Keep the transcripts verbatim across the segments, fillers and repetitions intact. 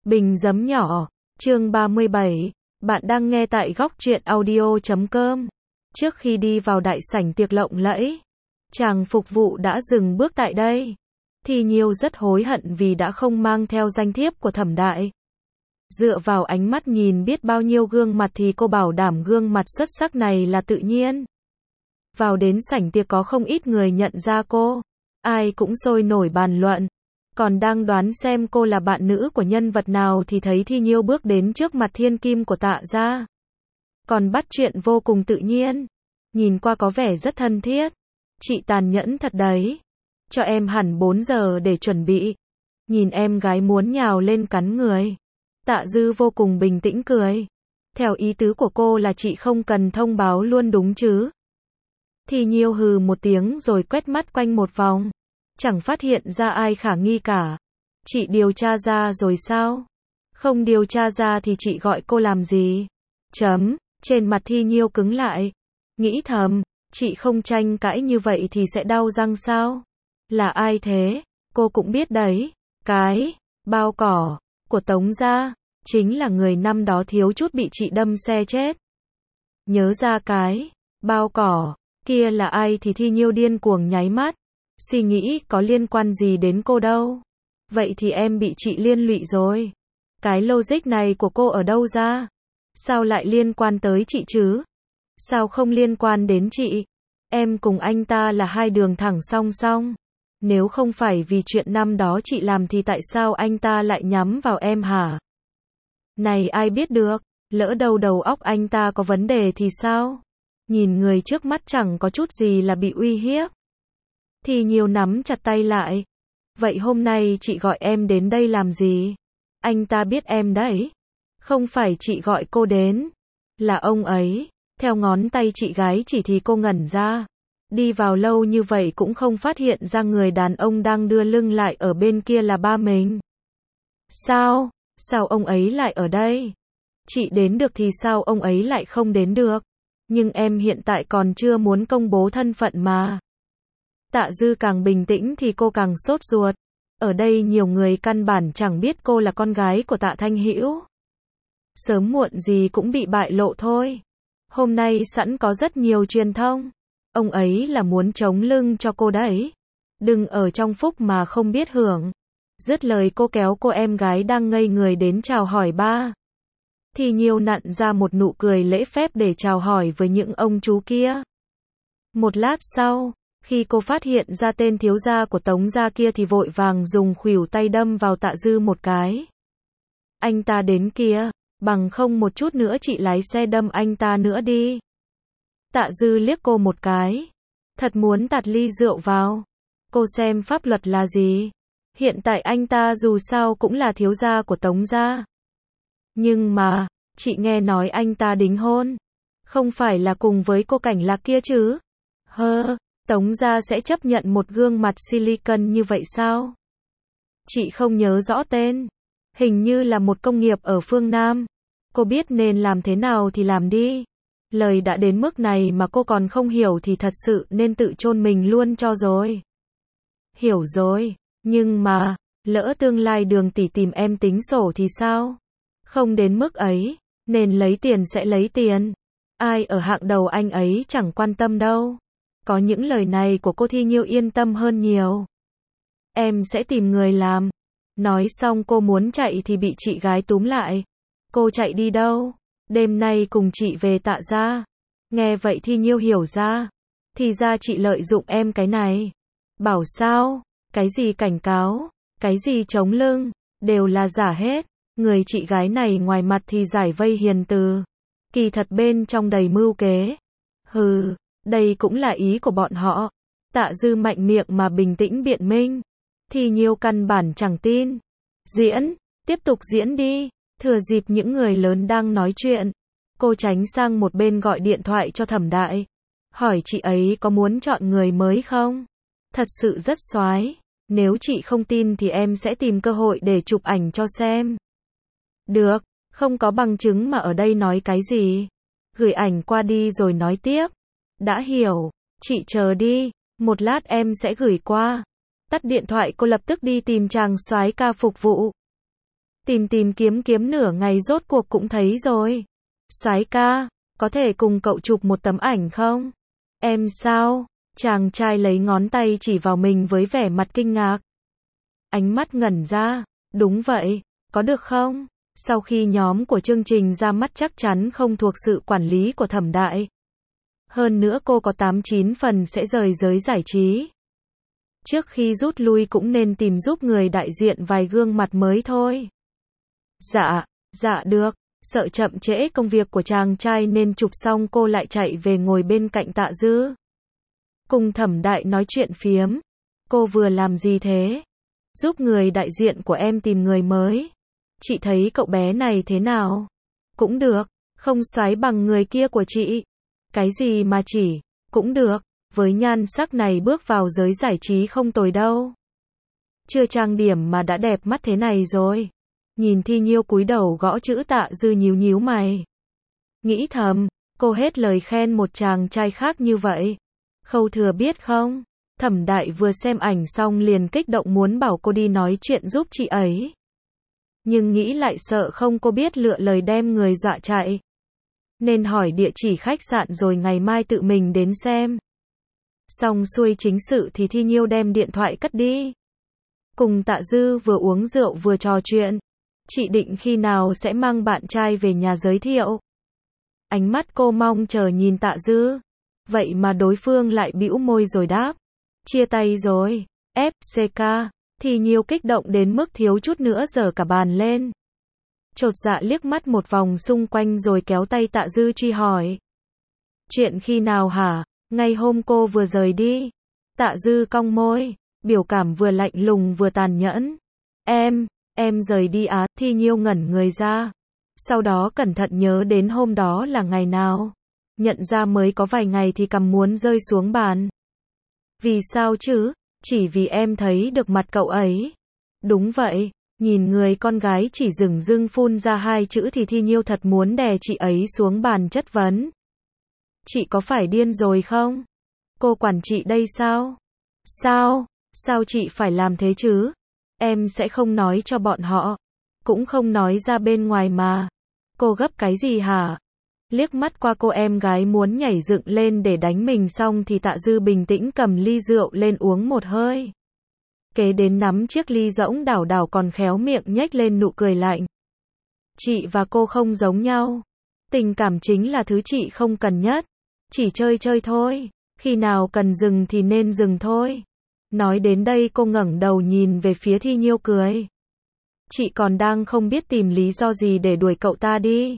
Bình giấm nhỏ, chương ba mươi bảy, bạn đang nghe tại góc truyện audio chấm com. Trước khi đi vào đại sảnh tiệc lộng lẫy, chàng phục vụ đã dừng bước tại đây. Thì Nhiêu rất hối hận vì đã không mang theo danh thiếp của Thẩm đại. Dựa vào ánh mắt nhìn biết bao nhiêu gương mặt thì cô bảo đảm gương mặt xuất sắc này là tự nhiên. Vào đến sảnh tiệc có không ít người nhận ra cô, ai cũng sôi nổi bàn luận. Còn đang đoán xem cô là bạn nữ của nhân vật nào thì thấy Thi Nhiêu bước đến trước mặt thiên kim của Tạ gia. Còn bắt chuyện vô cùng tự nhiên, nhìn qua có vẻ rất thân thiết. Chị tàn nhẫn thật đấy, cho em hẳn bốn giờ để chuẩn bị. Nhìn em gái muốn nhào lên cắn người. Tạ Dư vô cùng bình tĩnh cười. Theo ý tứ của cô là chị không cần thông báo luôn đúng chứ. Thi Nhiêu hừ một tiếng rồi quét mắt quanh một vòng. Chẳng phát hiện ra ai khả nghi cả. Chị điều tra ra rồi sao? Không điều tra ra thì chị gọi cô làm gì? Chấm, trên mặt Thi Nhiêu cứng lại. Nghĩ thầm, chị không tranh cãi như vậy thì sẽ đau răng sao? Là ai thế? Cô cũng biết đấy. Cái, bao cỏ, của Tống gia, chính là người năm đó thiếu chút bị chị đâm xe chết. Nhớ ra cái, bao cỏ, kia là ai thì Thi Nhiêu điên cuồng nháy mắt. Suy nghĩ có liên quan gì đến cô đâu. Vậy thì em bị chị liên lụy rồi. Cái logic này của cô ở đâu ra? Sao lại liên quan tới chị chứ? Sao không liên quan đến chị? Em cùng anh ta là hai đường thẳng song song. Nếu không phải vì chuyện năm đó chị làm thì tại sao anh ta lại nhắm vào em hả? Này ai biết được, lỡ đâu đầu óc anh ta có vấn đề thì sao? Nhìn người trước mắt chẳng có chút gì là bị uy hiếp. Thì Nhiêu nắm chặt tay lại. Vậy hôm nay chị gọi em đến đây làm gì? Anh ta biết em đấy. Không phải chị gọi cô đến. Là ông ấy. Theo ngón tay chị gái chỉ thì cô ngẩn ra. Đi vào lâu như vậy cũng không phát hiện ra người đàn ông đang đưa lưng lại ở bên kia là ba mình. Sao? Sao ông ấy lại ở đây? Chị đến được thì sao ông ấy lại không đến được? Nhưng em hiện tại còn chưa muốn công bố thân phận mà. Tạ Dư càng bình tĩnh thì cô càng sốt ruột. Ở đây nhiều người căn bản chẳng biết cô là con gái của Tạ Thanh Hữu. Sớm muộn gì cũng bị bại lộ thôi. Hôm nay sẵn có rất nhiều truyền thông. Ông ấy là muốn chống lưng cho cô đấy. Đừng ở trong phúc mà không biết hưởng. Dứt lời cô kéo cô em gái đang ngây người đến chào hỏi ba. Thì Nhiêu nặn ra một nụ cười lễ phép để chào hỏi với những ông chú kia. Một lát sau, khi cô phát hiện ra tên thiếu gia của Tống gia kia thì vội vàng dùng khuỷu tay đâm vào Tạ Dư một cái. Anh ta đến kia, bằng không một chút nữa chị lái xe đâm anh ta nữa đi. Tạ Dư liếc cô một cái. Thật muốn tạt ly rượu vào. Cô xem pháp luật là gì? Hiện tại anh ta dù sao cũng là thiếu gia của Tống gia. Nhưng mà, chị nghe nói anh ta đính hôn. Không phải là cùng với cô Cảnh Lạc kia chứ? Hơ. Tống gia sẽ chấp nhận một gương mặt silicon như vậy sao? Chị không nhớ rõ tên. Hình như là một công nghiệp ở phương Nam. Cô biết nên làm thế nào thì làm đi. Lời đã đến mức này mà cô còn không hiểu thì thật sự nên tự chôn mình luôn cho rồi. Hiểu rồi, nhưng mà, lỡ tương lai Đường tỷ tìm em tính sổ thì sao? Không đến mức ấy, nên lấy tiền sẽ lấy tiền. Ai ở hạng đầu anh ấy chẳng quan tâm đâu. Có những lời này của cô Thi Nhiêu yên tâm hơn nhiều. Em sẽ tìm người làm. Nói xong cô muốn chạy thì bị chị gái túm lại. Cô chạy đi đâu? Đêm nay cùng chị về Tạ gia. Nghe vậy Thi Nhiêu hiểu ra. Thì ra chị lợi dụng em cái này. Bảo sao? Cái gì cảnh cáo? Cái gì chống lưng? Đều là giả hết. Người chị gái này ngoài mặt thì giải vây hiền từ. Kỳ thật bên trong đầy mưu kế. Hừ. Đây cũng là ý của bọn họ. Tạ Dư mạnh miệng mà bình tĩnh biện minh. Thì Nhiêu căn bản chẳng tin. Diễn, tiếp tục diễn đi. Thừa dịp những người lớn đang nói chuyện, cô tránh sang một bên gọi điện thoại cho Thẩm đại. Hỏi chị ấy có muốn chọn người mới không? Thật sự rất soái. Nếu chị không tin thì em sẽ tìm cơ hội để chụp ảnh cho xem. Được, không có bằng chứng mà ở đây nói cái gì. Gửi ảnh qua đi rồi nói tiếp. Đã hiểu, chị chờ đi, một lát em sẽ gửi qua. Tắt điện thoại cô lập tức đi tìm chàng soái ca phục vụ. Tìm tìm kiếm kiếm nửa ngày rốt cuộc cũng thấy rồi. Soái ca, có thể cùng cậu chụp một tấm ảnh không? Em sao? Chàng trai lấy ngón tay chỉ vào mình với vẻ mặt kinh ngạc. Ánh mắt ngẩn ra. Đúng vậy, có được không? Sau khi nhóm của chương trình ra mắt chắc chắn không thuộc sự quản lý của Thẩm Đại. Hơn nữa cô có tám chín phần sẽ rời giới giải trí. Trước khi rút lui cũng nên tìm giúp người đại diện vài gương mặt mới thôi. Dạ, dạ được. Sợ chậm trễ công việc của chàng trai nên chụp xong cô lại chạy về ngồi bên cạnh Tạ Dư. Cùng Thẩm Đại nói chuyện phiếm. Cô vừa làm gì thế? Giúp người đại diện của em tìm người mới. Chị thấy cậu bé này thế nào? Cũng được, không xoái bằng người kia của chị. Cái gì mà chỉ, cũng được, với nhan sắc này bước vào giới giải trí không tồi đâu. Chưa trang điểm mà đã đẹp mắt thế này rồi. Nhìn Thi Nhiêu cúi đầu gõ chữ Tạ Dư nhíu nhíu mày. Nghĩ thầm, cô hết lời khen một chàng trai khác như vậy. Khâu Thừa biết không? Thẩm Đại vừa xem ảnh xong liền kích động muốn bảo cô đi nói chuyện giúp chị ấy. Nhưng nghĩ lại sợ không cô biết lựa lời đem người dọa chạy. Nên hỏi địa chỉ khách sạn rồi ngày mai tự mình đến xem. Xong xuôi chính sự thì Thi Nhiêu đem điện thoại cất đi. Cùng Tạ Dư vừa uống rượu vừa trò chuyện. Chị định khi nào sẽ mang bạn trai về nhà giới thiệu? Ánh mắt cô mong chờ nhìn Tạ Dư. Vậy mà đối phương lại bĩu môi rồi đáp. Chia tay rồi, ép xê ca. Thi Nhiêu kích động đến mức thiếu chút nữa giở cả bàn lên. Chột dạ liếc mắt một vòng xung quanh rồi kéo tay Tạ Dư truy hỏi. Chuyện khi nào hả? Ngay hôm cô vừa rời đi. Tạ Dư cong môi, biểu cảm vừa lạnh lùng vừa tàn nhẫn. Em, em rời đi á? Thi Nhiêu ngẩn người ra. Sau đó cẩn thận nhớ đến hôm đó là ngày nào. Nhận ra mới có vài ngày thì cằm muốn rơi xuống bàn. Vì sao chứ? Chỉ vì em thấy được mặt cậu ấy. Đúng vậy, nhìn người con gái chỉ dửng dưng phun ra hai chữ thì Thi Nhiêu thật muốn đè chị ấy xuống bàn chất vấn. Chị có phải điên rồi không? Cô quản chị đây sao? Sao? Sao chị phải làm thế chứ? Em sẽ không nói cho bọn họ. Cũng không nói ra bên ngoài mà. Cô gấp cái gì hả? Liếc mắt qua cô em gái muốn nhảy dựng lên để đánh mình xong thì Tạ Dư bình tĩnh cầm ly rượu lên uống một hơi. Kế đến nắm chiếc ly rỗng đảo đảo còn khéo miệng nhếch lên nụ cười lạnh. Chị và cô không giống nhau. Tình cảm chính là thứ chị không cần nhất. Chỉ chơi chơi thôi. Khi nào cần dừng thì nên dừng thôi. Nói đến đây cô ngẩng đầu nhìn về phía Thi Nhiêu cười. Chị còn đang không biết tìm lý do gì để đuổi cậu ta đi.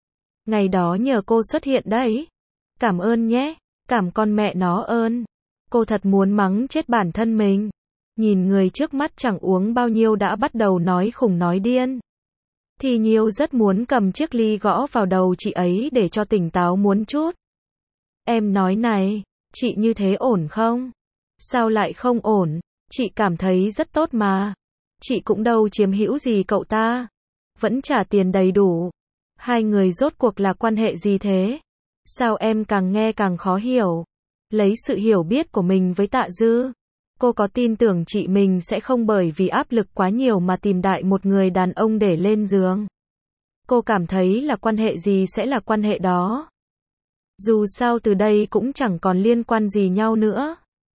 Ngày đó nhờ cô xuất hiện đấy. Cảm ơn nhé. Cảm con mẹ nó ơn. Cô thật muốn mắng chết bản thân mình. Nhìn người trước mắt chẳng uống bao nhiêu đã bắt đầu nói khủng nói điên. Thi Nhiêu rất muốn cầm chiếc ly gõ vào đầu chị ấy để cho tỉnh táo muốn chút. Em nói này, chị như thế ổn không? Sao lại không ổn? Chị cảm thấy rất tốt mà. Chị cũng đâu chiếm hữu gì cậu ta. Vẫn trả tiền đầy đủ. Hai người rốt cuộc là quan hệ gì thế? Sao em càng nghe càng khó hiểu? Lấy sự hiểu biết của mình với Tạ Dư. Cô có tin tưởng chị mình sẽ không bởi vì áp lực quá nhiều mà tìm đại một người đàn ông để lên giường. Cô cảm thấy là quan hệ gì sẽ là quan hệ đó. Dù sao từ đây cũng chẳng còn liên quan gì nhau nữa.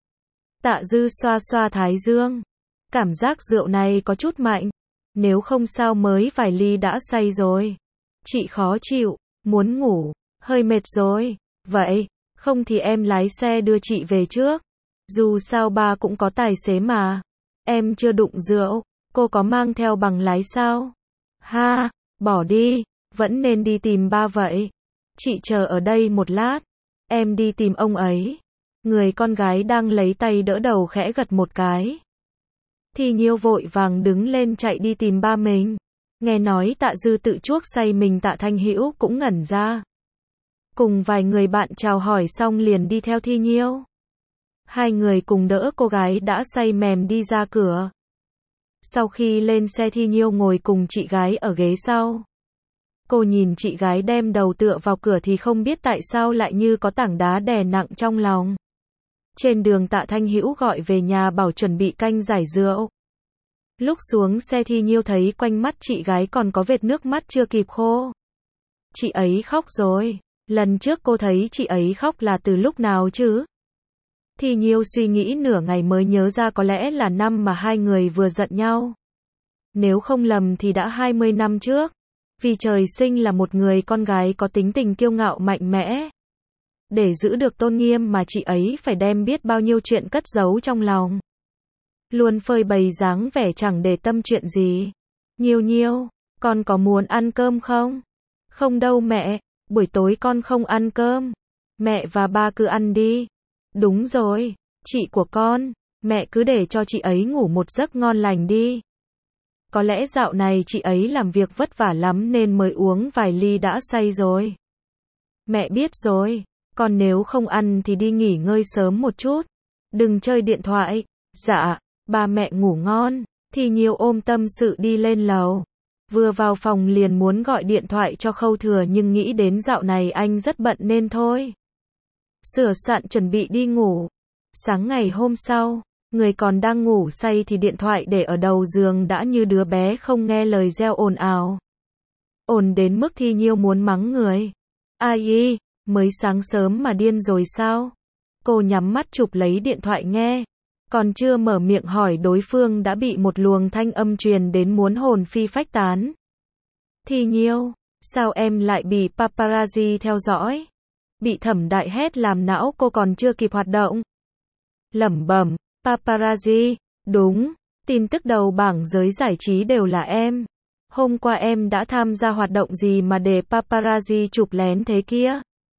Tạ Dư xoa xoa thái dương. Cảm giác rượu này có chút mạnh. Nếu không sao mới vài ly đã say rồi. Chị khó chịu, muốn ngủ, hơi mệt rồi. Vậy, không thì em lái xe đưa chị về trước. Dù sao ba cũng có tài xế mà. Em chưa đụng rượu, cô có mang theo bằng lái sao? Ha, bỏ đi, vẫn nên đi tìm ba vậy. Chị chờ ở đây một lát. Em đi tìm ông ấy. Người con gái đang lấy tay đỡ đầu khẽ gật một cái. Thi Nhiêu vội vàng đứng lên chạy đi tìm ba mình. Nghe nói Tạ Dư tự chuốc say mình, Tạ Thanh Hữu cũng ngẩn ra. Cùng vài người bạn chào hỏi xong liền đi theo Thi Nhiêu. Hai người cùng đỡ cô gái đã say mềm đi ra cửa. Sau khi lên xe Thi Nhiêu ngồi cùng chị gái ở ghế sau. Cô nhìn chị gái đem đầu tựa vào cửa thì không biết tại sao lại như có tảng đá đè nặng trong lòng. Trên đường Tạ Thanh Hữu gọi về nhà bảo chuẩn bị canh giải rượu. Lúc xuống xe Thi Nhiêu thấy quanh mắt chị gái còn có vệt nước mắt chưa kịp khô. Chị ấy khóc rồi. Lần trước cô thấy chị ấy khóc là từ lúc nào chứ? Thi Nhiêu suy nghĩ nửa ngày mới nhớ ra có lẽ là năm mà hai người vừa giận nhau. Nếu không lầm thì đã hai mươi năm trước. Vì trời sinh là một người con gái có tính tình kiêu ngạo mạnh mẽ. Để giữ được tôn nghiêm mà chị ấy phải đem biết bao nhiêu chuyện cất giấu trong lòng. Luôn phơi bày dáng vẻ chẳng để tâm chuyện gì. Nhiêu Nhiêu, con có muốn ăn cơm không? Không đâu mẹ, buổi tối con không ăn cơm. Mẹ và ba cứ ăn đi. Đúng rồi, chị của con, mẹ cứ để cho chị ấy ngủ một giấc ngon lành đi. Có lẽ dạo này chị ấy làm việc vất vả lắm nên mới uống vài ly đã say rồi. Mẹ biết rồi, con nếu không ăn thì đi nghỉ ngơi sớm một chút. Đừng chơi điện thoại. Dạ, ba mẹ ngủ ngon. Thi Nhiêu ôm tâm sự đi lên lầu. Vừa vào phòng liền muốn gọi điện thoại cho Khâu Thừa nhưng nghĩ đến dạo này anh rất bận nên thôi. Sửa soạn chuẩn bị đi ngủ. Sáng ngày hôm sau, người còn đang ngủ say thì điện thoại để ở đầu giường đã như đứa bé không nghe lời reo ồn ào. Ồn đến mức Thi Nhiêu muốn mắng người. Ai y, mới sáng sớm mà điên rồi sao? Cô nhắm mắt chụp lấy điện thoại nghe. Còn chưa mở miệng hỏi đối phương đã bị một luồng thanh âm truyền đến muốn hồn phi phách tán. Thi Nhiêu, sao em lại bị paparazzi theo dõi? Bị Thẩm Đại hét làm não cô còn chưa kịp hoạt động. Lẩm bẩm, paparazzi, đúng, tin tức đầu bảng giới giải trí đều là em. Hôm qua em đã tham gia hoạt động gì mà để paparazzi chụp lén thế kia?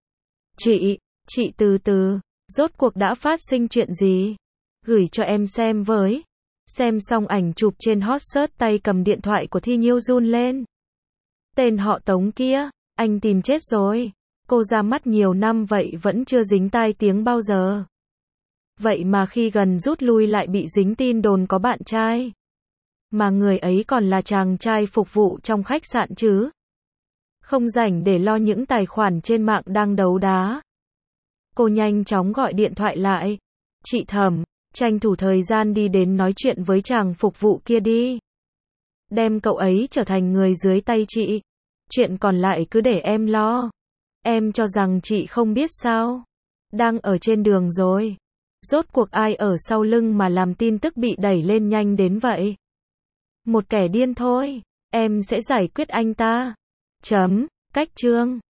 Chị, chị từ từ, rốt cuộc đã phát sinh chuyện gì? Gửi cho em xem với. Xem xong ảnh chụp trên hot search tay cầm điện thoại của Thi Nhiêu run lên. Tên họ Tống kia, anh tìm chết rồi. Cô ra mắt nhiều năm vậy vẫn chưa dính tai tiếng bao giờ. Vậy mà khi gần rút lui lại bị dính tin đồn có bạn trai. Mà người ấy còn là chàng trai phục vụ trong khách sạn chứ. Không rảnh để lo những tài khoản trên mạng đang đấu đá. Cô nhanh chóng gọi điện thoại lại. Chị Thẩm, tranh thủ thời gian đi đến nói chuyện với chàng phục vụ kia đi. Đem cậu ấy trở thành người dưới tay chị. Chuyện còn lại cứ để em lo. Em cho rằng chị không biết sao. Đang ở trên đường rồi. Rốt cuộc ai ở sau lưng mà làm tin tức bị đẩy lên nhanh đến vậy? Một kẻ điên thôi. Em sẽ giải quyết anh ta. Chấm, cách chương.